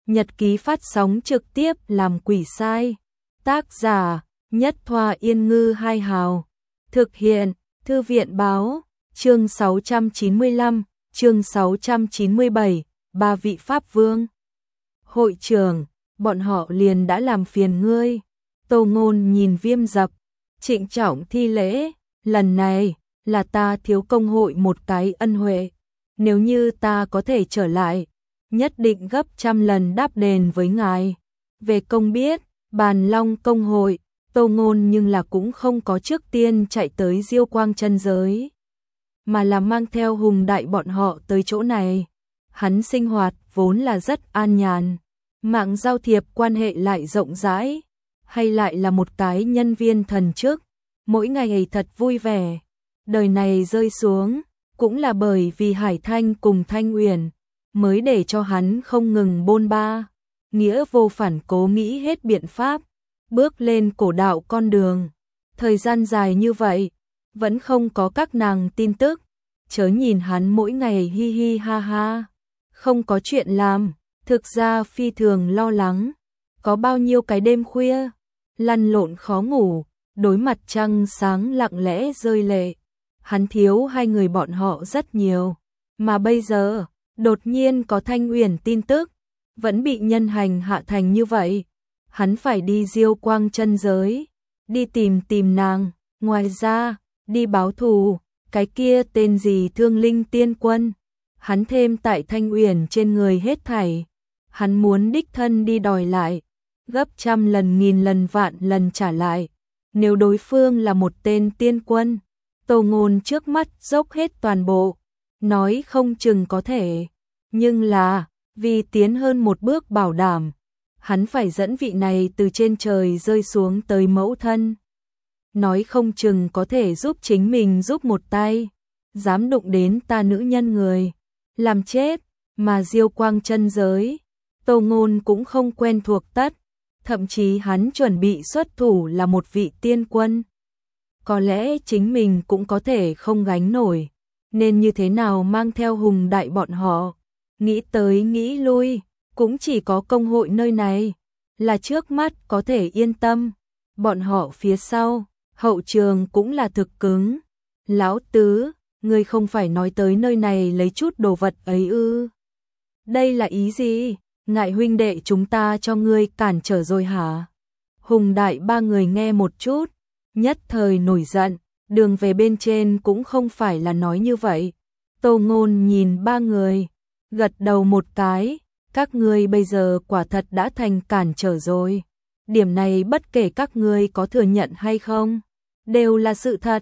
nhật ký phát sóng trực tiếp làm quỷ sai. Tác giả, Nhất Thoa Yên Ngư Hai Hào. Thực hiện, Thư viện Báo. Chương 695, chương 697, ba vị Pháp Vương. Hội trưởng, bọn họ liền đã làm phiền ngươi. Tô Ngôn nhìn Viêm Dập, trịnh trọng thi lễ, lần này là ta thiếu công hội một cái ân huệ. Nếu như ta có thể trở lại, nhất định gấp trăm lần đáp đền với ngài. Về công biết, Bàn Long công hội, Tô Ngôn nhưng là cũng không có trước tiên chạy tới Diêu Quang chân giới, mà là mang theo Hùng Đại bọn họ tới chỗ này. Hắn sinh hoạt vốn là rất an nhàn, mạng giao thiệp quan hệ lại rộng rãi, hay lại là một cái nhân viên thần chức, mỗi ngày thật vui vẻ. Đời này rơi xuống, cũng là bởi vì Hải Thanh cùng Thanh Uyển mới để cho hắn không ngừng bôn ba, nghĩa vô phản cố nghĩ hết biện pháp, bước lên cổ đạo con đường. Thời gian dài như vậy, vẫn không có các nàng tin tức, chớ nhìn hắn mỗi ngày hi hi ha ha, không có chuyện làm, thực ra phi thường lo lắng, có bao nhiêu cái đêm khuya, lăn lộn khó ngủ, đối mặt trăng sáng lặng lẽ rơi lệ. Hắn thiếu hai người bọn họ rất nhiều, mà bây giờ, đột nhiên có Thanh Uyển tin tức, vẫn bị nhân hành hạ thành như vậy. Hắn phải đi Diêu Quang chân giới, đi tìm nàng, ngoài ra, đi báo thù, cái kia tên gì Thương Linh Tiên Quân. Hắn thêm tại Thanh Uyển trên người hết thảy, hắn muốn đích thân đi đòi lại, gấp trăm lần nghìn lần vạn lần trả lại. Nếu đối phương là một tên tiên quân, Tô Ngôn trước mắt dốc hết toàn bộ, nói không chừng có thể, nhưng là, vì tiến hơn một bước bảo đảm, hắn phải dẫn vị này từ trên trời rơi xuống tới mẫu thân. Nói không chừng có thể giúp chính mình giúp một tay, dám đụng đến ta nữ nhân người, làm chết, mà Diêu Quang chân giới, Tô Ngôn cũng không quen thuộc tất, thậm chí hắn chuẩn bị xuất thủ là một vị tiên quân. Có lẽ chính mình cũng có thể không gánh nổi, nên như thế nào mang theo Hùng Đại bọn họ. Nghĩ tới nghĩ lui, cũng chỉ có công hội nơi này, là trước mắt có thể yên tâm. Bọn họ phía sau, hậu trường cũng là thực cứng. Lão Tứ, ngươi không phải nói tới nơi này lấy chút đồ vật ấy ư? Đây là ý gì? Ngại huynh đệ chúng ta cho ngươi cản trở rồi hả? Hùng Đại ba người nghe một chút, nhất thời nổi giận, đường về bên trên cũng không phải là nói như vậy. Tô Ngôn nhìn ba người, gật đầu một cái, các ngươi bây giờ quả thật đã thành cản trở rồi. Điểm này bất kể các ngươi có thừa nhận hay không, đều là sự thật.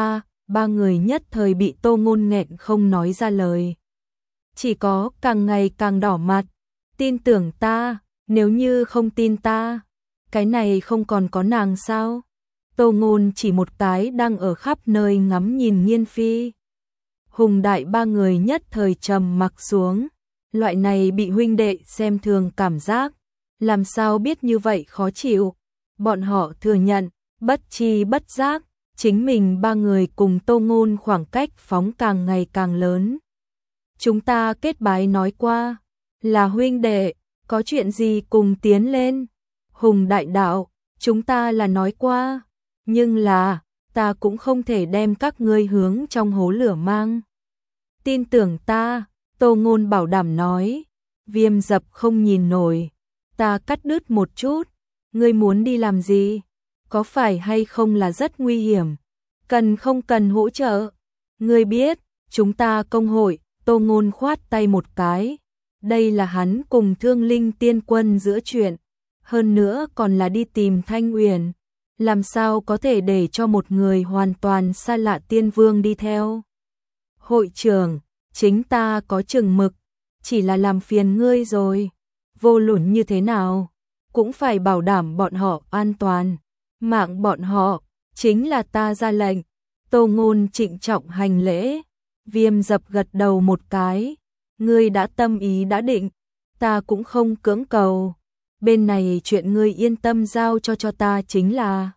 Ba người nhất thời bị Tô Ngôn nghẹn không nói ra lời. Chỉ có càng ngày càng đỏ mặt, tin tưởng ta, nếu như không tin ta, cái này không còn có nàng sao? Tô Ngôn chỉ một cái đang ở khắp nơi ngắm nhìn Nghiên Phi. Hùng Đại ba người nhất thời trầm mặc xuống, loại này bị huynh đệ xem thường cảm giác, làm sao biết như vậy khó chịu. Bọn họ thừa nhận, bất chi bất giác, chính mình ba người cùng Tô Ngôn khoảng cách phóng càng ngày càng lớn. Chúng ta kết bái nói qua, là huynh đệ, có chuyện gì cùng tiến lên. Hùng Đại đạo, chúng ta là nói qua, nhưng là, ta cũng không thể đem các ngươi hướng trong hố lửa mang. Tin tưởng ta, Tô Ngôn bảo đảm nói. Viêm Dập không nhìn nổi, ta cắt đứt một chút, ngươi muốn đi làm gì? Có phải hay không là rất nguy hiểm? Cần không cần hỗ trợ? Ngươi biết, chúng ta công hội. Tô Ngôn khoát tay một cái, đây là hắn cùng Thương Linh Tiên Quân giữa chuyện, hơn nữa còn là đi tìm Thanh Uyển, làm sao có thể để cho một người hoàn toàn xa lạ tiên vương đi theo. Hội trưởng, chính ta có chừng mực, chỉ là làm phiền ngươi rồi, vô luận như thế nào, cũng phải bảo đảm bọn họ an toàn, mạng bọn họ, chính là ta ra lệnh. Tô Ngôn trịnh trọng hành lễ. Viêm Dập gật đầu một cái, ngươi đã tâm ý đã định, ta cũng không cưỡng cầu, bên này chuyện ngươi yên tâm giao cho ta chính là,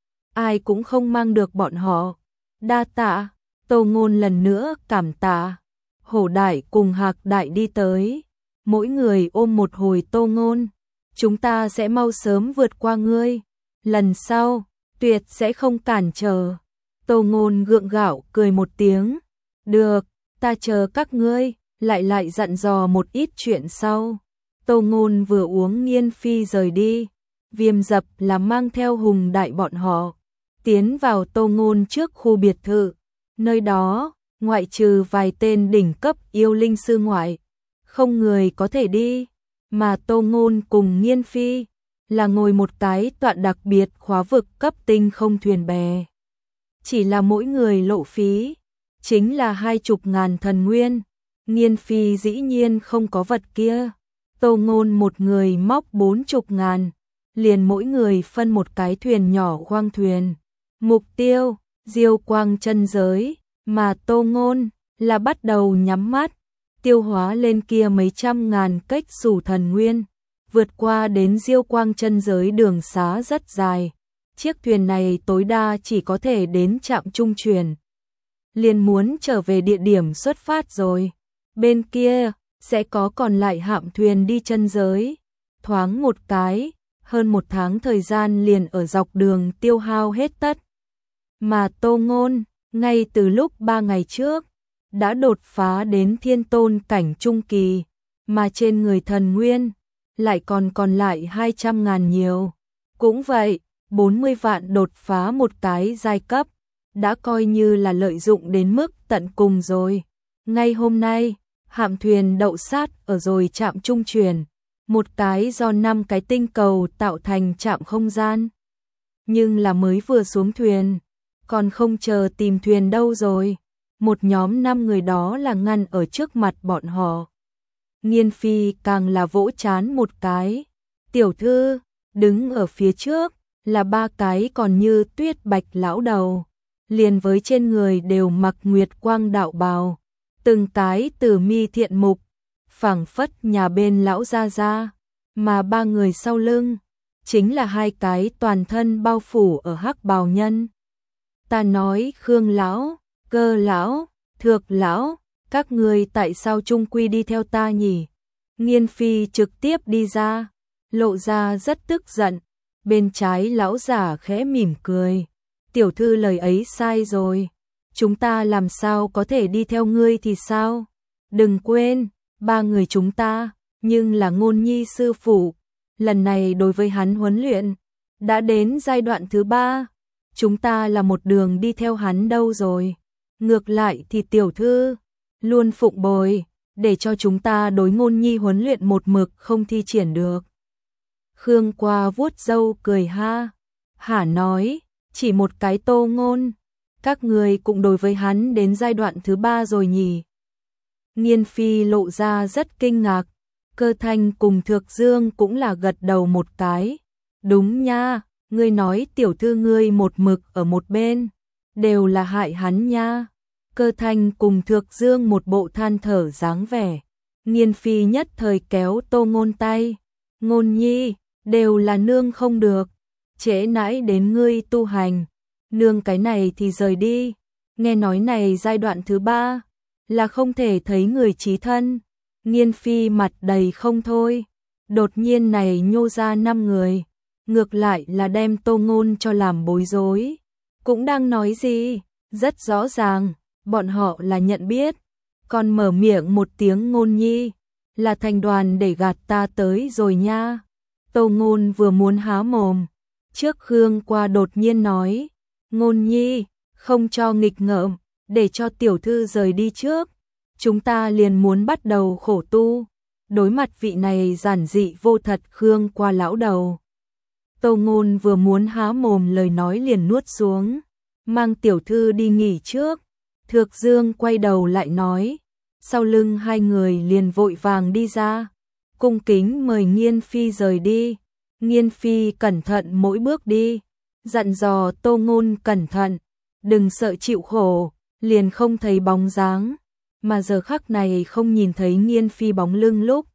ai cũng không mang được bọn họ. Đa tạ. Tô Ngôn lần nữa cảm tạ. Hổ Đại cùng Hạc Đại đi tới, mỗi người ôm một hồi Tô Ngôn. Chúng ta sẽ mau sớm vượt qua ngươi. Lần sau, tuyệt sẽ không cản trở. Tô Ngôn gượng gạo cười một tiếng. Được, ta chờ các ngươi, lại dặn dò một ít chuyện sau. Tô Ngôn vừa uống Nghiên Phi rời đi. Viêm Dập là mang theo Hùng Đại bọn họ. Tiến vào Tô Ngôn trước khu biệt thự. Nơi đó, ngoại trừ vài tên đỉnh cấp yêu linh sư ngoại, không người có thể đi. Mà Tô Ngôn cùng Nghiên Phi là ngồi một cái tọa đặc biệt khóa vực cấp tinh không thuyền bè. Chỉ là mỗi người lộ phí chính là 20.000 thần nguyên. Nghiên Phi dĩ nhiên không có vật kia. Tô Ngôn một người móc 40.000, liền mỗi người phân một cái thuyền nhỏ khoang thuyền. Mục tiêu, Diêu Quang chân giới, mà Tô Ngôn là bắt đầu nhắm mắt, tiêu hóa lên kia mấy trăm ngàn cách sủ thần nguyên, vượt qua đến Diêu Quang chân giới đường xá rất dài. Chiếc thuyền này tối đa chỉ có thể đến trạm trung chuyển. Liền muốn trở về địa điểm xuất phát rồi. Bên kia, sẽ có còn lại hạm thuyền đi chân giới. Thoáng một cái, hơn một tháng thời gian liền ở dọc đường tiêu hao hết tất. Mà Tô Ngôn, ngay từ lúc 3 ngày trước, đã đột phá đến thiên tôn cảnh trung kỳ, mà trên người thần nguyên, lại còn lại 200.000 nhiều. Cũng vậy, 40 vạn đột phá một cái giai cấp, đã coi như là lợi dụng đến mức tận cùng rồi. Ngay hôm nay, hạm thuyền đậu sát ở rồi trạm trung chuyển, một cái do 5 cái tinh cầu tạo thành trạm không gian. Nhưng là mới vừa xuống thuyền, còn không chờ tìm thuyền đâu rồi. Một nhóm 5 người đó là ngăn ở trước mặt bọn họ. Nghiên Phi càng là vỗ chán một cái. Tiểu thư, đứng ở phía trước, là 3 cái còn như tuyết bạch lão đầu. Liền với trên người đều mặc nguyệt quang đạo bào. Từng cái từ mi thiện mục, phảng phất nhà bên lão gia gia. Mà 3 người sau lưng, chính là 2 cái toàn thân bao phủ ở hắc bào nhân. Ta nói Khương lão, Cơ lão, Thược lão, các người tại sao chung quy đi theo ta nhỉ? Nghiên Phi trực tiếp đi ra, lộ ra rất tức giận. Bên trái lão giả khẽ mỉm cười. Tiểu thư lời ấy sai rồi. Chúng ta làm sao có thể đi theo ngươi thì sao? Đừng quên, 3 người chúng ta, nhưng là Ngôn Nhi sư phụ. Lần này đối với hắn huấn luyện, đã đến giai đoạn thứ 3. Chúng ta là một đường đi theo hắn đâu rồi. Ngược lại thì tiểu thư luôn phụng bồi, để cho chúng ta đối Ngôn Nhi huấn luyện một mực không thi triển được. Khương Qua vuốt râu cười ha hả nói, chỉ một cái Tô Ngôn, các người cũng đối với hắn đến giai đoạn thứ 3 rồi nhỉ? Nghiên Phi lộ ra rất kinh ngạc. Cơ Thanh cùng Thược Dương cũng là gật đầu một cái. Đúng nha, ngươi nói tiểu thư ngươi một mực ở một bên, đều là hại hắn nha. Cơ Thanh cùng Thược Dương một bộ than thở dáng vẻ. Nghiên Phi nhất thời kéo Tô Ngôn tay. Ngôn Nhi, đều là nương không được, trễ nãi đến ngươi tu hành. Nương cái này thì rời đi. Nghe nói này giai đoạn thứ 3 là không thể thấy người chí thân. Nghiên Phi mặt đầy không thôi. Đột nhiên này nhô ra 5 người, ngược lại là đem Tô Ngôn cho làm bối rối. Cũng đang nói gì, rất rõ ràng, bọn họ là nhận biết. Còn mở miệng một tiếng Ngôn Nhi, là thành đoàn để gạt ta tới rồi nha. Tô Ngôn vừa muốn há mồm, trước Khương Qua đột nhiên nói, Ngôn Nhi, không cho nghịch ngợm, để cho tiểu thư rời đi trước. Chúng ta liền muốn bắt đầu khổ tu. Đối mặt vị này giản dị vô thật Khương Qua lão đầu, Tô Ngôn vừa muốn há mồm lời nói liền nuốt xuống. Mang tiểu thư đi nghỉ trước. Thược Dương quay đầu lại nói. Sau lưng 2 người liền vội vàng đi ra, cung kính mời Nghiên Phi rời đi. Nghiên Phi cẩn thận mỗi bước đi, dặn dò Tô Ngôn cẩn thận, đừng sợ chịu khổ. Liền không thấy bóng dáng, mà giờ khắc này không nhìn thấy Nghiên Phi bóng lưng lúc.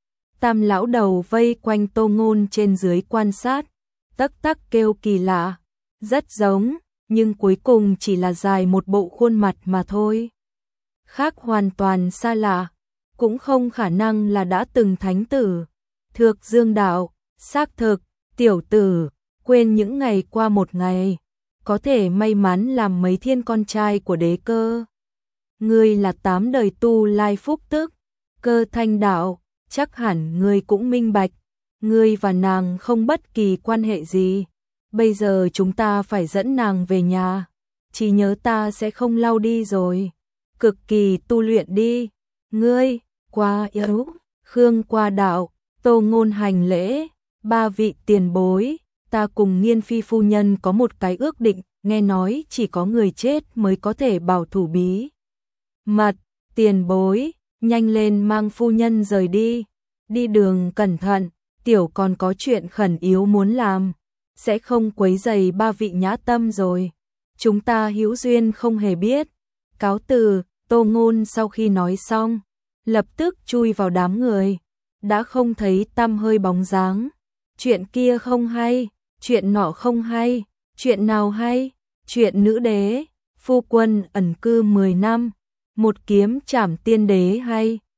Tam lão đầu vây quanh Tô Ngôn trên dưới quan sát, tắc tắc kêu kỳ lạ, rất giống, nhưng cuối cùng chỉ là dài một bộ khuôn mặt mà thôi. Khác hoàn toàn xa lạ, cũng không khả năng là đã từng thánh tử. Thược Dương đạo, xác thực, tiểu tử, quên những ngày qua một ngày, có thể may mắn làm mấy thiên con trai của đế cơ. Ngươi là 8 đời tu lai phúc tức, Cơ Thanh đạo, chắc hẳn ngươi cũng minh bạch, ngươi và nàng không bất kỳ quan hệ gì. Bây giờ chúng ta phải dẫn nàng về nhà, chỉ nhớ ta sẽ không lau đi rồi. Cực kỳ tu luyện đi, ngươi, quá yếu. Khương qua đạo, Tô Ngôn hành lễ, 3 vị tiền bối, ta cùng Nghiên Phi phu nhân có một cái ước định, nghe nói chỉ có người chết mới có thể bảo thủ bí mật, tiền bối, nhanh lên mang phu nhân rời đi, đi đường cẩn thận, tiểu còn có chuyện khẩn yếu muốn làm, sẽ không quấy rầy 3 vị nhã tâm rồi, chúng ta hữu duyên không hề biết. Cáo từ. Tô Ngôn sau khi nói xong, lập tức chui vào đám người, đã không thấy tăm hơi bóng dáng. Chuyện kia không hay, chuyện nọ không hay, chuyện nào hay? Chuyện nữ đế, phu quân ẩn cư 10 năm, một kiếm trảm tiên đế hay?